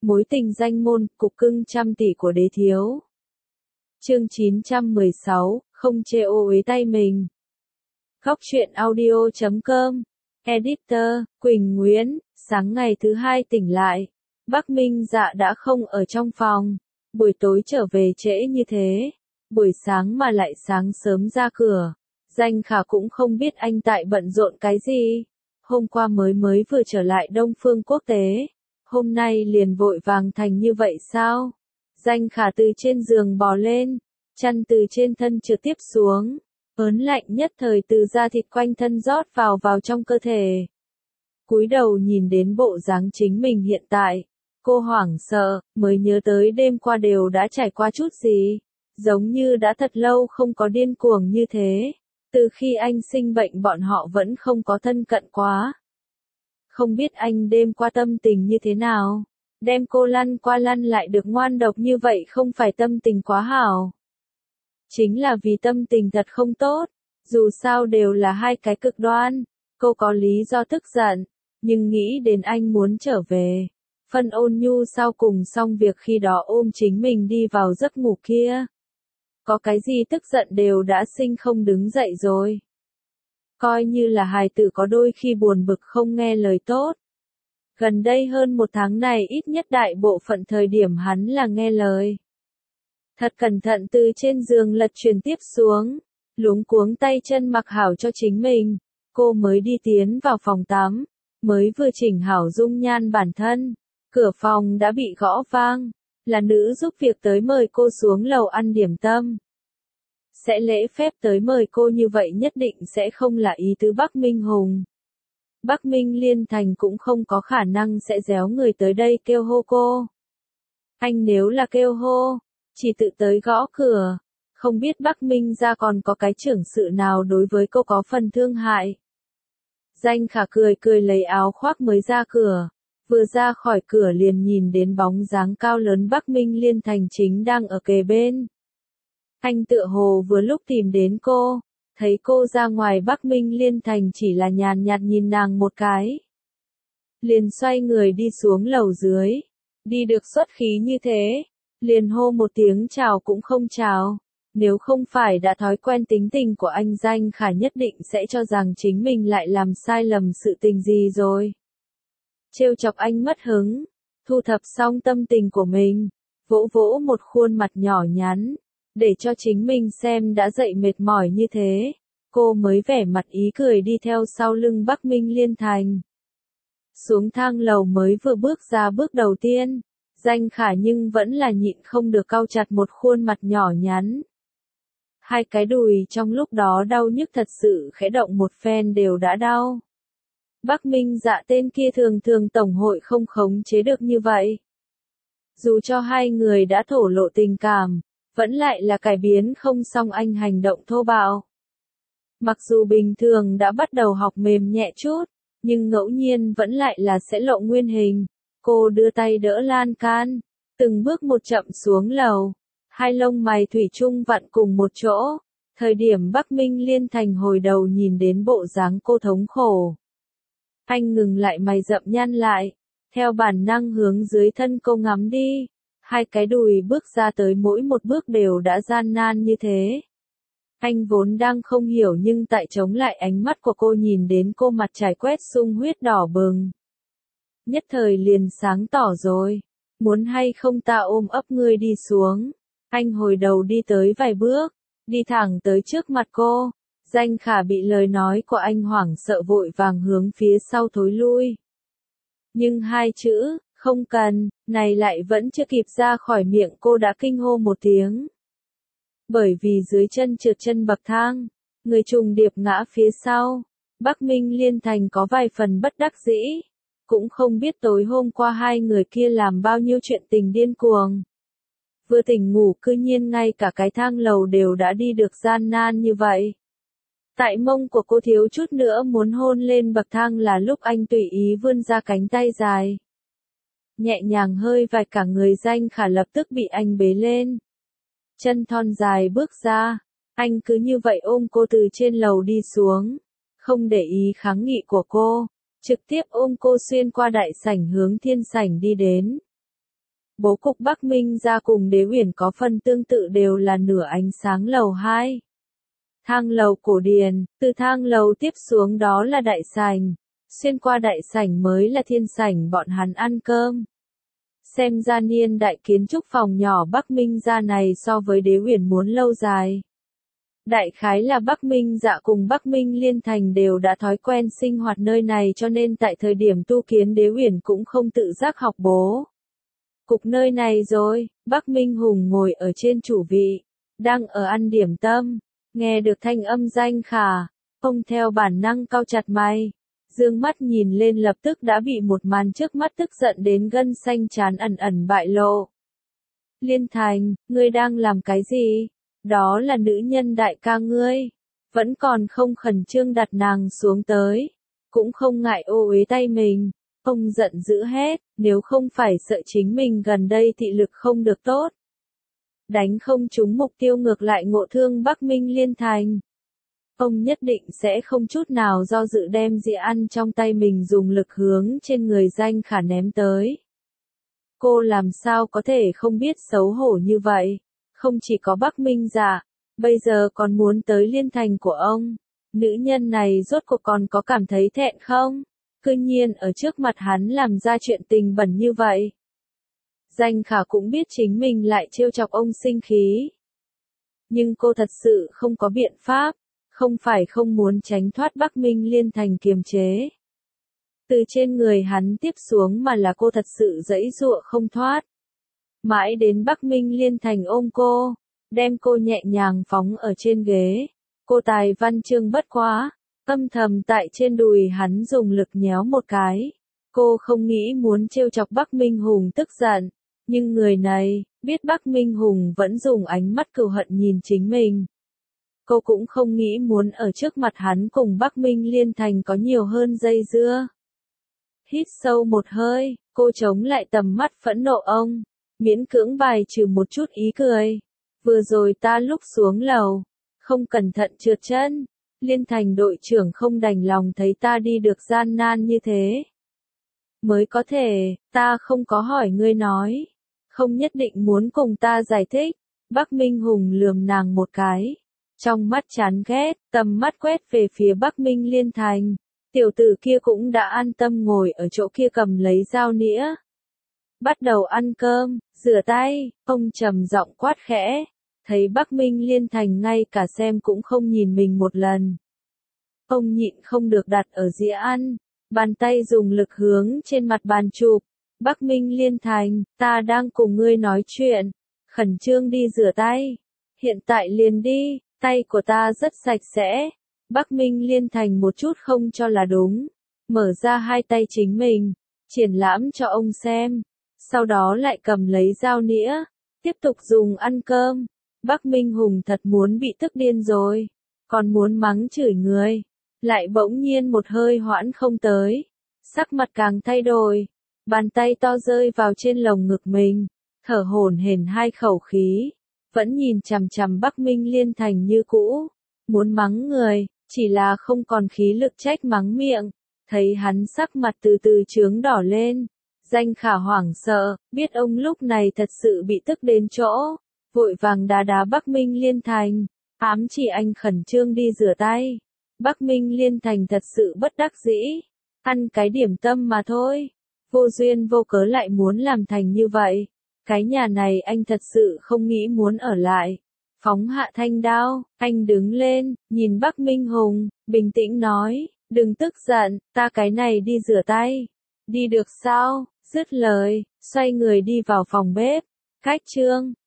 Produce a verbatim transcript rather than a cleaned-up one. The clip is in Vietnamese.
Mối tình danh môn, cục cưng trăm tỷ của đế thiếu. Chương chín trăm mười sáu, không chê ô uế tay mình. Góc truyện audio chấm com. Editor, Quỳnh Nguyễn. Sáng ngày thứ hai tỉnh lại, Bắc Minh Dạ đã không ở trong phòng. Buổi tối trở về trễ như thế, buổi sáng mà lại sáng sớm ra cửa. Danh Khả cũng không biết anh tại bận rộn cái gì. Hôm qua mới mới vừa trở lại Đông Phương Quốc tế, hôm nay liền vội vàng thành như vậy sao? Danh Khả từ trên giường bò lên, chăn từ trên thân trượt tiếp xuống, ớn lạnh nhất thời từ da thịt quanh thân rót vào vào trong cơ thể. Cúi đầu nhìn đến bộ dáng chính mình hiện tại, cô hoảng sợ, mới nhớ tới đêm qua đều đã trải qua chút gì, giống như đã thật lâu không có điên cuồng như thế. Từ khi anh sinh bệnh bọn họ vẫn không có thân cận quá. Không biết anh đêm qua tâm tình như thế nào, đem cô lăn qua lăn lại được ngoan độc như vậy không phải tâm tình quá hảo. Chính là vì tâm tình thật không tốt, dù sao đều là hai cái cực đoan, cô có lý do tức giận, nhưng nghĩ đến anh muốn trở về. Phân Ôn Nhu sau cùng xong việc khi đó ôm chính mình đi vào giấc ngủ kia. Có cái gì tức giận đều đã sinh không đứng dậy rồi. Coi như là hài tử có đôi khi buồn bực không nghe lời tốt. Gần đây hơn một tháng này ít nhất đại bộ phận thời điểm hắn là nghe lời. Thật cẩn thận từ trên giường lật truyền tiếp xuống, luống cuống tay chân mặc hảo cho chính mình. Cô mới đi tiến vào phòng tắm, mới vừa chỉnh hảo dung nhan bản thân. Cửa phòng đã bị gõ vang. Là nữ giúp việc tới mời cô xuống lầu ăn điểm tâm. Sẽ lễ phép tới mời cô như vậy nhất định sẽ không là ý tứ Bắc Minh Hùng. Bắc Minh Liên Thành cũng không có khả năng sẽ déo người tới đây kêu hô cô. Anh nếu là kêu hô, chỉ tự tới gõ cửa, không biết Bắc Minh ra còn có cái trưởng sự nào đối với cô có phần thương hại. Danh Khả cười cười lấy áo khoác mới ra cửa. Vừa ra khỏi cửa liền nhìn đến bóng dáng cao lớn Bắc Minh Liên Thành chính đang ở kề bên. Anh tựa hồ vừa lúc tìm đến cô, thấy cô ra ngoài Bắc Minh Liên Thành chỉ là nhàn nhạt nhìn nàng một cái. Liền xoay người đi xuống lầu dưới, đi được xuất khí như thế, liền hô một tiếng chào cũng không chào. Nếu không phải đã thói quen tính tình của anh Danh Khả nhất định sẽ cho rằng chính mình lại làm sai lầm sự tình gì rồi. Trêu chọc anh mất hứng, thu thập xong tâm tình của mình, vỗ vỗ một khuôn mặt nhỏ nhắn, để cho chính mình xem đã dậy mệt mỏi như thế, cô mới vẻ mặt ý cười đi theo sau lưng Bắc Minh Liên Thành. Xuống thang lầu mới vừa bước ra bước đầu tiên, Danh Khả nhưng vẫn là nhịn không được cau chặt một khuôn mặt nhỏ nhắn. Hai cái đùi trong lúc đó đau nhức thật sự khẽ động một phen đều đã đau. Bắc Minh Dạ tên kia thường thường tổng hội không khống chế được như vậy. Dù cho hai người đã thổ lộ tình cảm, vẫn lại là cải biến không xong anh hành động thô bạo. Mặc dù bình thường đã bắt đầu học mềm nhẹ chút, nhưng ngẫu nhiên vẫn lại là sẽ lộ nguyên hình. Cô đưa tay đỡ lan can, từng bước một chậm xuống lầu, hai lông mày thủy chung vặn cùng một chỗ. Thời điểm Bắc Minh Liên Thành hồi đầu nhìn đến bộ dáng cô thống khổ. Anh ngừng lại mày rậm nhăn lại, theo bản năng hướng dưới thân cô ngắm đi, hai cái đùi bước ra tới mỗi một bước đều đã gian nan như thế. Anh vốn đang không hiểu nhưng tại chống lại ánh mắt của cô nhìn đến cô mặt trải quét sung huyết đỏ bừng. Nhất thời liền sáng tỏ rồi, muốn hay không ta ôm ấp ngươi đi xuống. Anh hồi đầu đi tới vài bước, đi thẳng tới trước mặt cô. Danh Khả bị lời nói của anh hoảng sợ vội vàng hướng phía sau thối lui. Nhưng hai chữ, không cần, này lại vẫn chưa kịp ra khỏi miệng cô đã kinh hô một tiếng. Bởi vì dưới chân trượt chân bậc thang, người trùng điệp ngã phía sau, Bắc Minh Liên Thành có vài phần bất đắc dĩ. Cũng không biết tối hôm qua hai người kia làm bao nhiêu chuyện tình điên cuồng. Vừa tỉnh ngủ cư nhiên ngay cả cái thang lầu đều đã đi được gian nan như vậy. Tại mông của cô thiếu chút nữa muốn hôn lên bậc thang là lúc anh tùy ý vươn ra cánh tay dài. Nhẹ nhàng hơi vạch cả người Danh Khả lập tức bị anh bế lên. Chân thon dài bước ra, anh cứ như vậy ôm cô từ trên lầu đi xuống. Không để ý kháng nghị của cô, trực tiếp ôm cô xuyên qua đại sảnh hướng thiên sảnh đi đến. Bố cục Bắc Minh gia cùng Đế Uyển có phần tương tự, đều là nửa ánh sáng lầu hai. Thang lầu cổ điển, từ thang lầu tiếp xuống đó là đại sảnh, xuyên qua đại sảnh mới là thiên sảnh bọn hắn ăn cơm. Xem ra niên đại kiến trúc phòng nhỏ Bắc Minh gia này so với Đế Uyển muốn lâu dài. Đại khái là Bắc Minh Dạ cùng Bắc Minh Liên Thành đều đã thói quen sinh hoạt nơi này, cho nên tại thời điểm tu kiến Đế Uyển cũng không tự giác học bố cục nơi này rồi. Bắc Minh Hùng ngồi ở trên chủ vị, đang ở ăn điểm tâm, nghe được thanh âm Danh Khả, ông theo bản năng cau chặt mày, dương mắt nhìn lên lập tức đã bị một màn trước mắt tức giận đến gân xanh trán ẩn ẩn bại lộ. Liên Thành, ngươi đang làm cái gì? Đó là nữ nhân đại ca ngươi, vẫn còn không khẩn trương đặt nàng xuống tới, cũng không ngại ô uế tay mình. Ông giận dữ hét, nếu không phải sợ chính mình gần đây thị lực không được tốt, đánh không trúng mục tiêu ngược lại ngộ thương Bắc Minh Liên Thành, ông nhất định sẽ không chút nào do dự đem dĩa ăn trong tay mình dùng lực hướng trên người Danh Khả ném tới. Cô làm sao có thể không biết xấu hổ như vậy? Không chỉ có Bắc Minh Dạ, bây giờ còn muốn tới Liên Thành của ông. Nữ nhân này rốt cuộc còn có cảm thấy thẹn không? Cư nhiên ở trước mặt hắn làm ra chuyện tình bẩn như vậy. Danh Khả cũng biết chính mình lại trêu chọc ông sinh khí. Nhưng cô thật sự không có biện pháp, không phải không muốn tránh thoát Bắc Minh Liên Thành kiềm chế. Từ trên người hắn tiếp xuống mà là cô thật sự giãy giụa không thoát. Mãi đến Bắc Minh Liên Thành ôm cô, đem cô nhẹ nhàng phóng ở trên ghế. Cô tài văn chương bất quá, âm thầm tại trên đùi hắn dùng lực nhéo một cái. Cô không nghĩ muốn trêu chọc Bắc Minh Hùng tức giận, nhưng người này, biết Bắc Minh Hùng vẫn dùng ánh mắt cừu hận nhìn chính mình. Cô cũng không nghĩ muốn ở trước mặt hắn cùng Bắc Minh Liên Thành có nhiều hơn dây dưa. Hít sâu một hơi, cô chống lại tầm mắt phẫn nộ ông, miễn cưỡng bài trừ một chút ý cười. Vừa rồi ta lúc xuống lầu, không cẩn thận trượt chân, Liên Thành đội trưởng không đành lòng thấy ta đi được gian nan như thế. Mới có thể, ta không có hỏi ngươi nói, không nhất định muốn cùng ta giải thích. Bắc Minh Hùng lườm nàng một cái, trong mắt chán ghét, tầm mắt quét về phía Bắc Minh Liên Thành. Tiểu tử kia cũng đã an tâm ngồi ở chỗ kia cầm lấy dao nĩa. Bắt đầu ăn cơm, rửa tay, ông trầm giọng quát khẽ. Thấy Bắc Minh Liên Thành ngay cả xem cũng không nhìn mình một lần. Ông nhịn không được đặt ở dĩa ăn, bàn tay dùng lực hướng trên mặt bàn chụp. Bắc Minh Liên Thành, ta đang cùng ngươi nói chuyện, khẩn trương đi rửa tay. Hiện tại liền đi, tay của ta rất sạch sẽ. Bắc Minh Liên Thành một chút không cho là đúng, mở ra hai tay chính mình, triển lãm cho ông xem, sau đó lại cầm lấy dao nĩa, tiếp tục dùng ăn cơm. Bắc Minh Hùng thật muốn bị tức điên rồi, còn muốn mắng chửi người, lại bỗng nhiên một hơi hoãn không tới, sắc mặt càng thay đổi, bàn tay to rơi vào trên lồng ngực mình, thở hổn hển hai khẩu khí, vẫn nhìn chằm chằm Bắc Minh Liên Thành như cũ, muốn mắng người, chỉ là không còn khí lực trách mắng miệng. Thấy hắn sắc mặt từ từ chướng đỏ lên, Danh Khả hoảng sợ, biết ông lúc này thật sự bị tức đến chỗ, vội vàng đá đá Bắc Minh Liên Thành, ám chỉ anh khẩn trương đi rửa tay. Bắc Minh Liên Thành thật sự bất đắc dĩ, ăn cái điểm tâm mà thôi, vô duyên vô cớ lại muốn làm thành như vậy. Cái nhà này anh thật sự không nghĩ muốn ở lại. Phóng hạ thanh đao, anh đứng lên, nhìn Bắc Minh Hùng, bình tĩnh nói, đừng tức giận, ta cái này đi rửa tay. Đi được sao? Dứt lời, xoay người đi vào phòng bếp. Cách chương